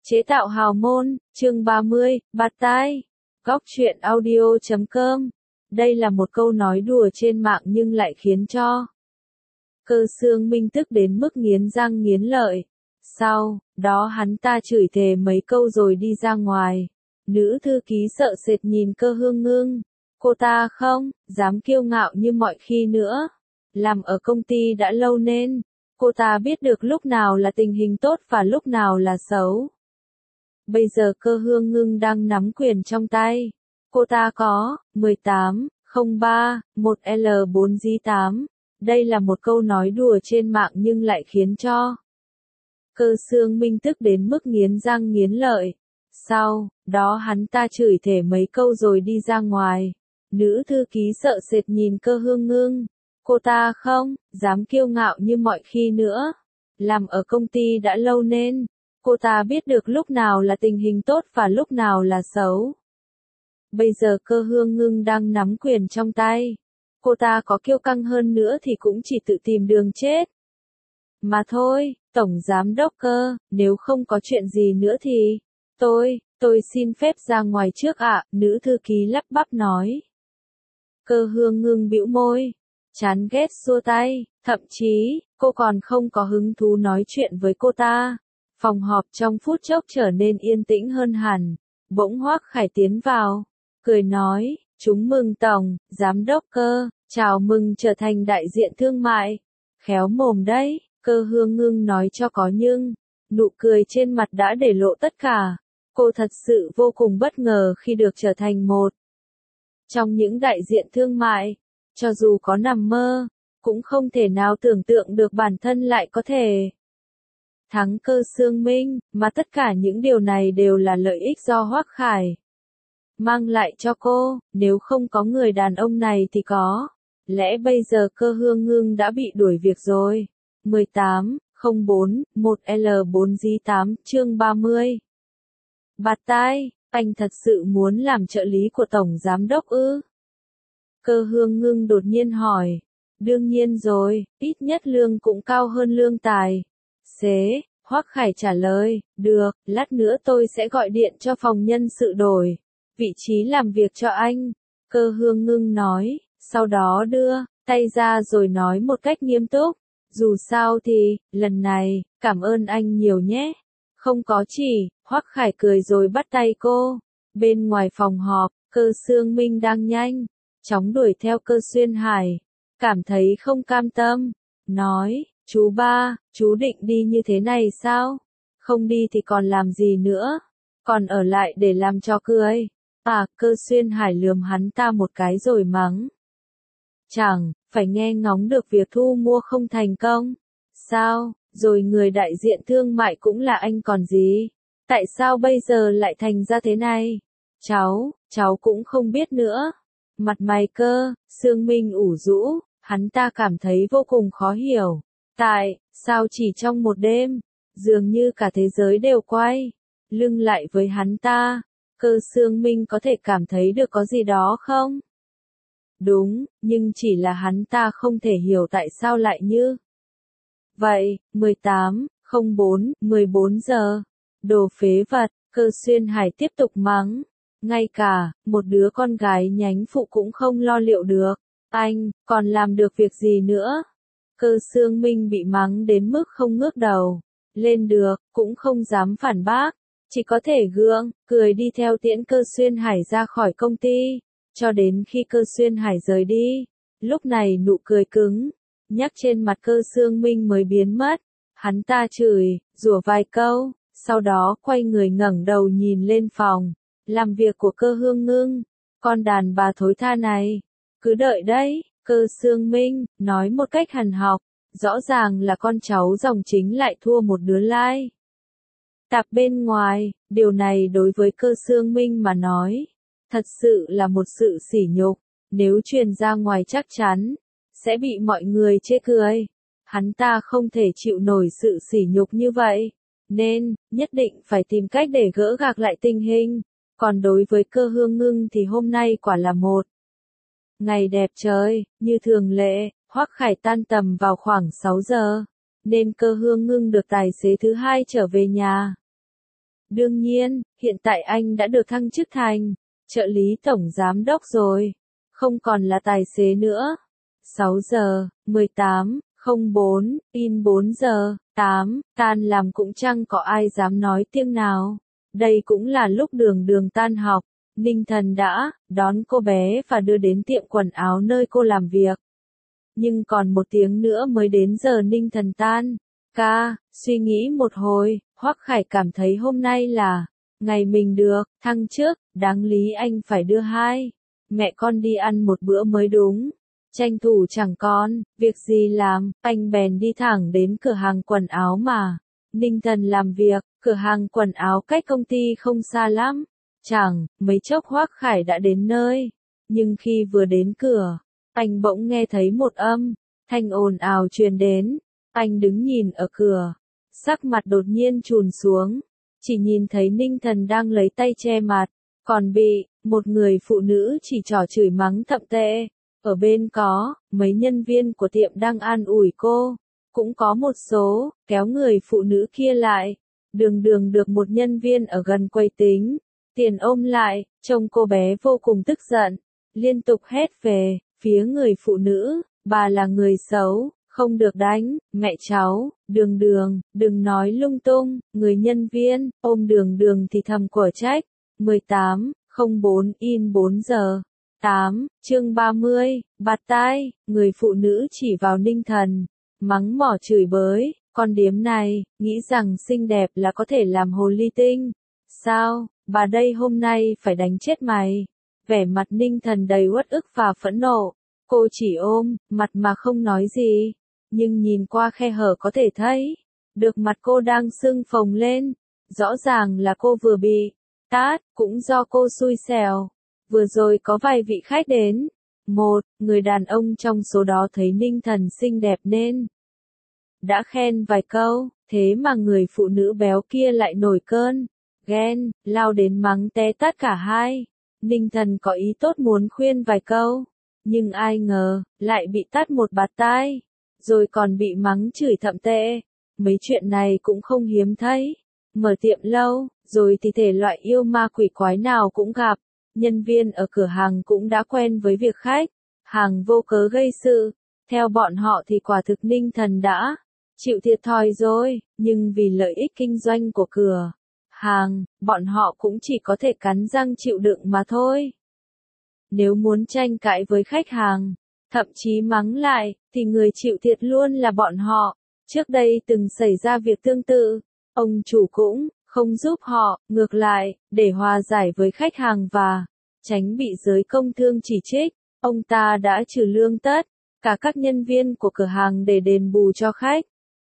Chế tạo hào môn, chương 30, bạt tai. Góc truyện audio.com. Đây là một câu nói đùa trên mạng nhưng lại khiến cho Cơ Xương Minh tức đến mức nghiến răng nghiến lợi. Sau đó hắn ta chửi thề mấy câu rồi đi ra ngoài. Nữ thư ký sợ sệt nhìn Cơ Hương Ngưng. Cô ta không dám kiêu ngạo như mọi khi nữa. Làm ở công ty đã lâu nên cô ta biết được lúc nào là tình hình tốt và lúc nào là xấu. Bây giờ Cơ Hương Ngưng đang nắm quyền trong tay. Cô ta có 18031L4J8. Đây là một câu nói đùa trên mạng nhưng lại khiến cho Cơ Xương Minh tức đến mức nghiến răng nghiến lợi. Sau đó hắn ta chửi thề mấy câu rồi đi ra ngoài. Nữ thư ký sợ sệt nhìn Cơ Hương Ngưng. Cô ta không dám kiêu ngạo như mọi khi nữa. Làm ở công ty đã lâu nên cô ta biết được lúc nào là tình hình tốt và lúc nào là xấu. Bây giờ Cơ Hương Ngưng đang nắm quyền trong tay. Cô ta có kiêu căng hơn nữa thì cũng chỉ tự tìm đường chết. Mà thôi, Tổng Giám đốc Cơ, nếu không có chuyện gì nữa thì tôi xin phép ra ngoài trước ạ, nữ thư ký lắp bắp nói. Cơ Hương Ngưng bĩu môi, chán ghét xua tay, thậm chí cô còn không có hứng thú nói chuyện với cô ta. Phòng họp trong phút chốc trở nên yên tĩnh hơn hẳn. Bỗng Hoắc Khải tiến vào, cười nói, chúng mừng Tổng Giám đốc Cơ, chào mừng trở thành đại diện thương mại. Khéo mồm đấy, Cơ Hương Ngưng nói cho có nhưng, nụ cười trên mặt đã để lộ tất cả. Cô thật sự vô cùng bất ngờ khi được trở thành một trong những đại diện thương mại. Cho dù có nằm mơ, cũng không thể nào tưởng tượng được bản thân lại có thể thắng Cơ Xương Minh, mà tất cả những điều này đều là lợi ích do Hoắc Khải mang lại cho cô. Nếu không có người đàn ông này thì có lẽ bây giờ Cơ Hương Ngưng đã bị đuổi việc rồi. 18041L4J8 chương 30. Bạt tai, anh thật sự muốn làm trợ lý của Tổng Giám đốc ư? Cơ Hương Ngưng đột nhiên hỏi. Đương nhiên rồi, ít nhất lương cũng cao hơn lương tài xế. Hoắc Khải trả lời, được, lát nữa tôi sẽ gọi điện cho phòng nhân sự đổi vị trí làm việc cho anh. Cơ Hương Ngưng nói, sau đó đưa tay ra rồi nói một cách nghiêm túc, dù sao thì, lần này, cảm ơn anh nhiều nhé. Không có chỉ, Hoắc Khải cười rồi bắt tay cô. Bên ngoài phòng họp, Cơ Xương Minh đang nhanh chóng đuổi theo Cơ Xuyên Hải, cảm thấy không cam tâm, nói, chú ba, chú định đi như thế này sao? Không đi thì còn làm gì nữa? Còn ở lại để làm trò cười. À, Cơ Xuyên Hải lườm hắn ta một cái rồi mắng. Chẳng phải nghe ngóng được việc thu mua không thành công sao? Rồi người đại diện thương mại cũng là anh còn gì? Tại sao bây giờ lại thành ra thế này? Cháu cũng không biết nữa. Mặt mày Cơ Xương Minh ủ rũ, hắn ta cảm thấy vô cùng khó hiểu. Tại sao chỉ trong một đêm, dường như cả thế giới đều quay lưng lại với hắn ta? Cơ Xương Minh có thể cảm thấy được có gì đó không? Đúng, nhưng chỉ là hắn ta không thể hiểu tại sao lại như vậy. 1804 giờ. Đồ phế vật, Cơ Xuyên Hải tiếp tục mắng. Ngay cả một đứa con gái nhánh phụ cũng không lo liệu được. Anh còn làm được việc gì nữa? Cơ Xương Minh bị mắng đến mức không ngước đầu lên được, cũng không dám phản bác, chỉ có thể gượng cười đi theo tiễn Cơ Xuyên Hải ra khỏi công ty, cho đến khi Cơ Xuyên Hải rời đi. Lúc này nụ cười cứng nhắc trên mặt Cơ Xương Minh mới biến mất. Hắn ta chửi rủa vài câu, sau đó quay người ngẩng đầu nhìn lên phòng làm việc của Cơ Hương Ngưng. Con đàn bà thối tha này, cứ đợi đấy, Cơ Xương Minh nói một cách hằn học, rõ ràng là con cháu dòng chính lại thua một đứa lai tạp bên ngoài. Điều này đối với Cơ Xương Minh mà nói, thật sự là một sự sỉ nhục. Nếu truyền ra ngoài chắc chắn sẽ bị mọi người chê cười. Hắn ta không thể chịu nổi sự sỉ nhục như vậy, nên nhất định phải tìm cách để gỡ gạc lại tình hình. Còn đối với Cơ Hương Ngưng thì hôm nay quả là một ngày đẹp trời. Như thường lệ, Hoắc Khải tan tầm vào khoảng 6 giờ, nên Cơ Hương Ngưng được tài xế thứ hai chở về nhà. Đương nhiên, hiện tại anh đã được thăng chức thành trợ lý tổng giám đốc rồi, không còn là tài xế nữa. 6 giờ, 18:04, in 4 giờ, 8, tan làm cũng chẳng có ai dám nói tiếng nào. Đây cũng là lúc Đường Đường tan học, Ninh Thần đã đón cô bé và đưa đến tiệm quần áo nơi cô làm việc. Nhưng còn 1 tiếng nữa mới đến giờ Ninh Thần tan. Suy nghĩ một hồi, Hoắc Khải cảm thấy hôm nay là ngày mình được thăng chức, đáng lý anh phải đưa hai mẹ con đi ăn một bữa mới đúng. Tranh thủ chẳng còn việc gì làm, anh bèn đi thẳng đến cửa hàng quần áo mà Ninh Thần làm việc. Cửa hàng quần áo cách công ty không xa lắm. Chẳng mấy chốc Hoắc Khải đã đến nơi. Nhưng khi vừa đến cửa, anh bỗng nghe thấy một âm thanh ồn ào truyền đến. Anh đứng nhìn ở cửa, sắc mặt đột nhiên chùn xuống, chỉ nhìn thấy Ninh Thần đang lấy tay che mặt, còn bị một người phụ nữ chỉ trỏ chửi mắng thậm tệ. Ở bên có mấy nhân viên của tiệm đang an ủi cô, cũng có một số kéo người phụ nữ kia lại. Đường Đường được một nhân viên ở gần quầy tính tiền ôm lại, trông cô bé vô cùng tức giận, liên tục hét về phía người phụ nữ, bà là người xấu, không được đánh, mẹ cháu, Đường Đường, đừng nói lung tung. Người nhân viên ôm Đường Đường thì thầm quở trách. 18:04 in 4 giờ, 8, chương 30, bạt tai. Người phụ nữ chỉ vào Ninh Thần, mắng mỏ chửi bới, con điếm này, nghĩ rằng xinh đẹp là có thể làm hồ ly tinh. Sao, bà đây hôm nay phải đánh chết mày. Vẻ mặt Ninh Thần đầy uất ức và phẫn nộ, cô chỉ ôm mặt mà không nói gì, nhưng nhìn qua khe hở có thể thấy được mặt cô đang sưng phồng lên. Rõ ràng là cô vừa bị tát, cũng do cô xui xẻo. Vừa rồi có vài vị khách đến. Một người đàn ông trong số đó thấy Ninh Thần xinh đẹp nên đã khen vài câu, thế mà người phụ nữ béo kia lại nổi cơn ghen, lao đến mắng té tát cả hai. Ninh Thần có ý tốt muốn khuyên vài câu, nhưng ai ngờ, lại bị tát một bạt tai, rồi còn bị mắng chửi thậm tệ. Mấy chuyện này cũng không hiếm thấy. Mở tiệm lâu, rồi thì thể loại yêu ma quỷ quái nào cũng gặp. Nhân viên ở cửa hàng cũng đã quen với việc khách hàng vô cớ gây sự. Theo bọn họ thì quả thực Ninh Thần đã chịu thiệt thòi rồi, nhưng vì lợi ích kinh doanh của cửa hàng, bọn họ cũng chỉ có thể cắn răng chịu đựng mà thôi. Nếu muốn tranh cãi với khách hàng, thậm chí mắng lại, thì người chịu thiệt luôn là bọn họ. Trước đây từng xảy ra việc tương tự, ông chủ cũng không giúp họ, ngược lại, để hòa giải với khách hàng và tránh bị giới công thương chỉ trích, ông ta đã trừ lương tất cả các nhân viên của cửa hàng để đền bù cho khách.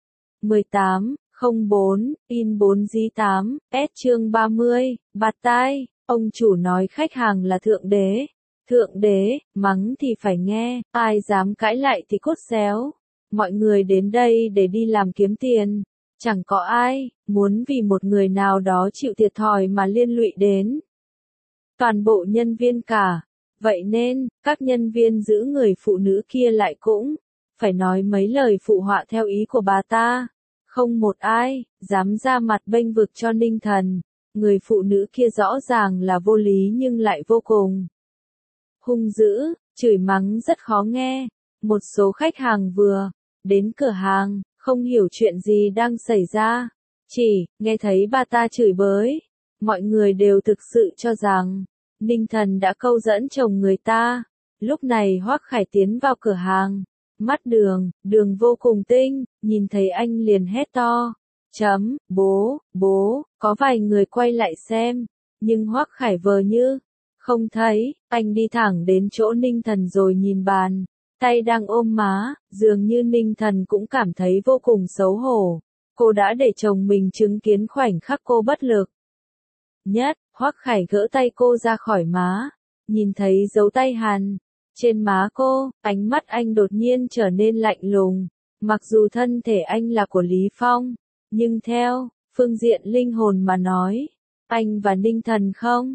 18:04 in 4G8 S chương 30, bạt tai. Ông chủ nói khách hàng là thượng đế. Thượng đế, mắng thì phải nghe, ai dám cãi lại thì cốt xéo. Mọi người đến đây để đi làm kiếm tiền, chẳng có ai muốn vì một người nào đó chịu thiệt thòi mà liên lụy đến toàn bộ nhân viên cả. Vậy nên, các nhân viên giữ người phụ nữ kia lại cũng phải nói mấy lời phụ họa theo ý của bà ta. Không một ai dám ra mặt bênh vực cho Ninh Thần. Người phụ nữ kia rõ ràng là vô lý nhưng lại vô cùng hung dữ, chửi mắng rất khó nghe. Một số khách hàng vừa đến cửa hàng, không hiểu chuyện gì đang xảy ra, chỉ nghe thấy bà ta chửi bới. Mọi người đều thực sự cho rằng Ninh Thần đã câu dẫn chồng người ta. Lúc này Hoắc Khải tiến vào cửa hàng, mắt Đường vô cùng tinh, nhìn thấy anh liền hét to, bố, có vài người quay lại xem, nhưng Hoắc Khải vờ như không thấy. Anh đi thẳng đến chỗ Ninh Thần rồi nhìn bàn tay đang ôm má, dường như Ninh Thần cũng cảm thấy vô cùng xấu hổ. Cô đã để chồng mình chứng kiến khoảnh khắc cô bất lực nhất. Hoắc Khải gỡ tay cô ra khỏi má, nhìn thấy dấu tay hằn trên má cô, ánh mắt anh đột nhiên trở nên lạnh lùng. Mặc dù thân thể anh là của Lý Phong, nhưng theo phương diện linh hồn mà nói, anh và Ninh Thần không.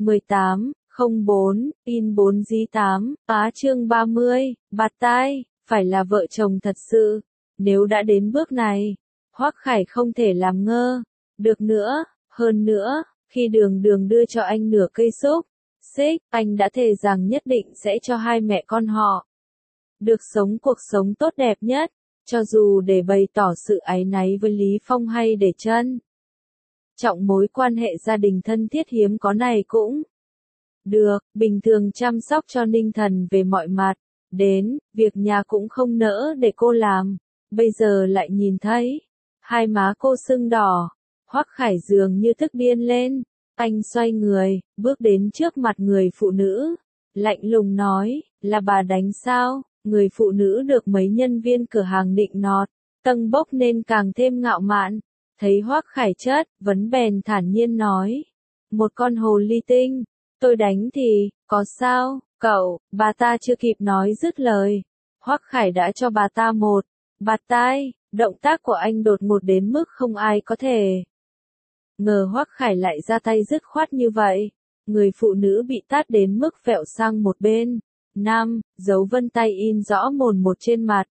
18:04 in 4G8 chương 30, bạt tai, phải là vợ chồng thật sự. Nếu đã đến bước này, Hoắc Khải không thể làm ngơ được nữa. Hơn nữa, khi Đường Đường đưa cho anh nửa cây xúc xích, anh đã thề rằng nhất định sẽ cho hai mẹ con họ được sống cuộc sống tốt đẹp nhất, cho dù để bày tỏ sự áy náy với Lý Phong hay để trân trọng mối quan hệ gia đình thân thiết hiếm có này cũng được, bình thường chăm sóc cho Ninh Thần về mọi mặt, đến, việc nhà cũng không nỡ để cô làm, bây giờ lại nhìn thấy, hai má cô sưng đỏ, Hoắc Khải dường như tức điên lên, anh xoay người, bước đến trước mặt người phụ nữ, lạnh lùng nói, là bà đánh sao, người phụ nữ được mấy nhân viên cửa hàng nịnh nọt, tâng bốc nên càng thêm ngạo mạn, thấy Hoắc Khải chất, vấn bèn thản nhiên nói, một con hồ ly tinh. Tôi đánh thì, có sao, cậu, bà ta chưa kịp nói dứt lời. Hoắc Khải đã cho bà ta một bạt tai, động tác của anh đột ngột đến mức không ai có thể ngờ Hoắc Khải lại ra tay dứt khoát như vậy. Người phụ nữ bị tát đến mức vẹo sang một bên. 5. Dấu vân tay in rõ mồn một trên mặt.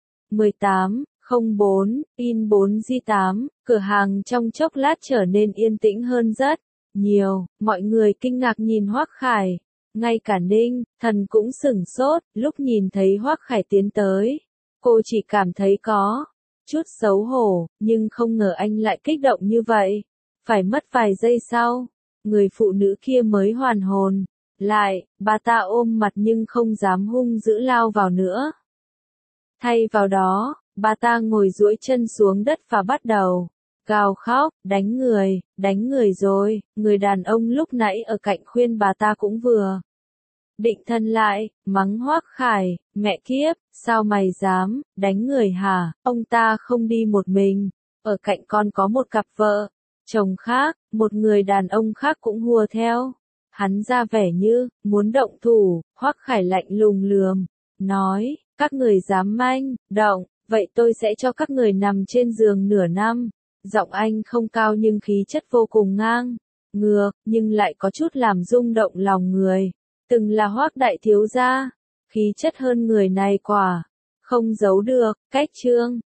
18/04, in 4G8, cửa hàng trong chốc lát trở nên yên tĩnh hơn rất nhiều, mọi người kinh ngạc nhìn Hoắc Khải, ngay cả Ninh Thần cũng sửng sốt, lúc nhìn thấy Hoắc Khải tiến tới, cô chỉ cảm thấy có chút xấu hổ, nhưng không ngờ anh lại kích động như vậy. Phải mất vài giây sau, người phụ nữ kia mới hoàn hồn lại, bà ta ôm mặt nhưng không dám hung dữ lao vào nữa. Thay vào đó, bà ta ngồi duỗi chân xuống đất và bắt đầu gào khóc, đánh người rồi, người đàn ông lúc nãy ở cạnh khuyên bà ta cũng vừa định thân lại, mắng Hoắc Khải, mẹ kiếp, sao mày dám đánh người hả, ông ta không đi một mình, ở cạnh con có một cặp vợ chồng khác, một người đàn ông khác cũng hùa theo. Hắn ra vẻ như muốn động thủ, Hoắc Khải lạnh lùng lườm, nói, các người dám manh động, vậy tôi sẽ cho các người nằm trên giường nửa năm. Giọng anh không cao nhưng khí chất vô cùng ngang ngược, nhưng lại có chút làm rung động lòng người. Từng là Hoắc đại thiếu gia, khí chất hơn người này quả không giấu được. Cách chương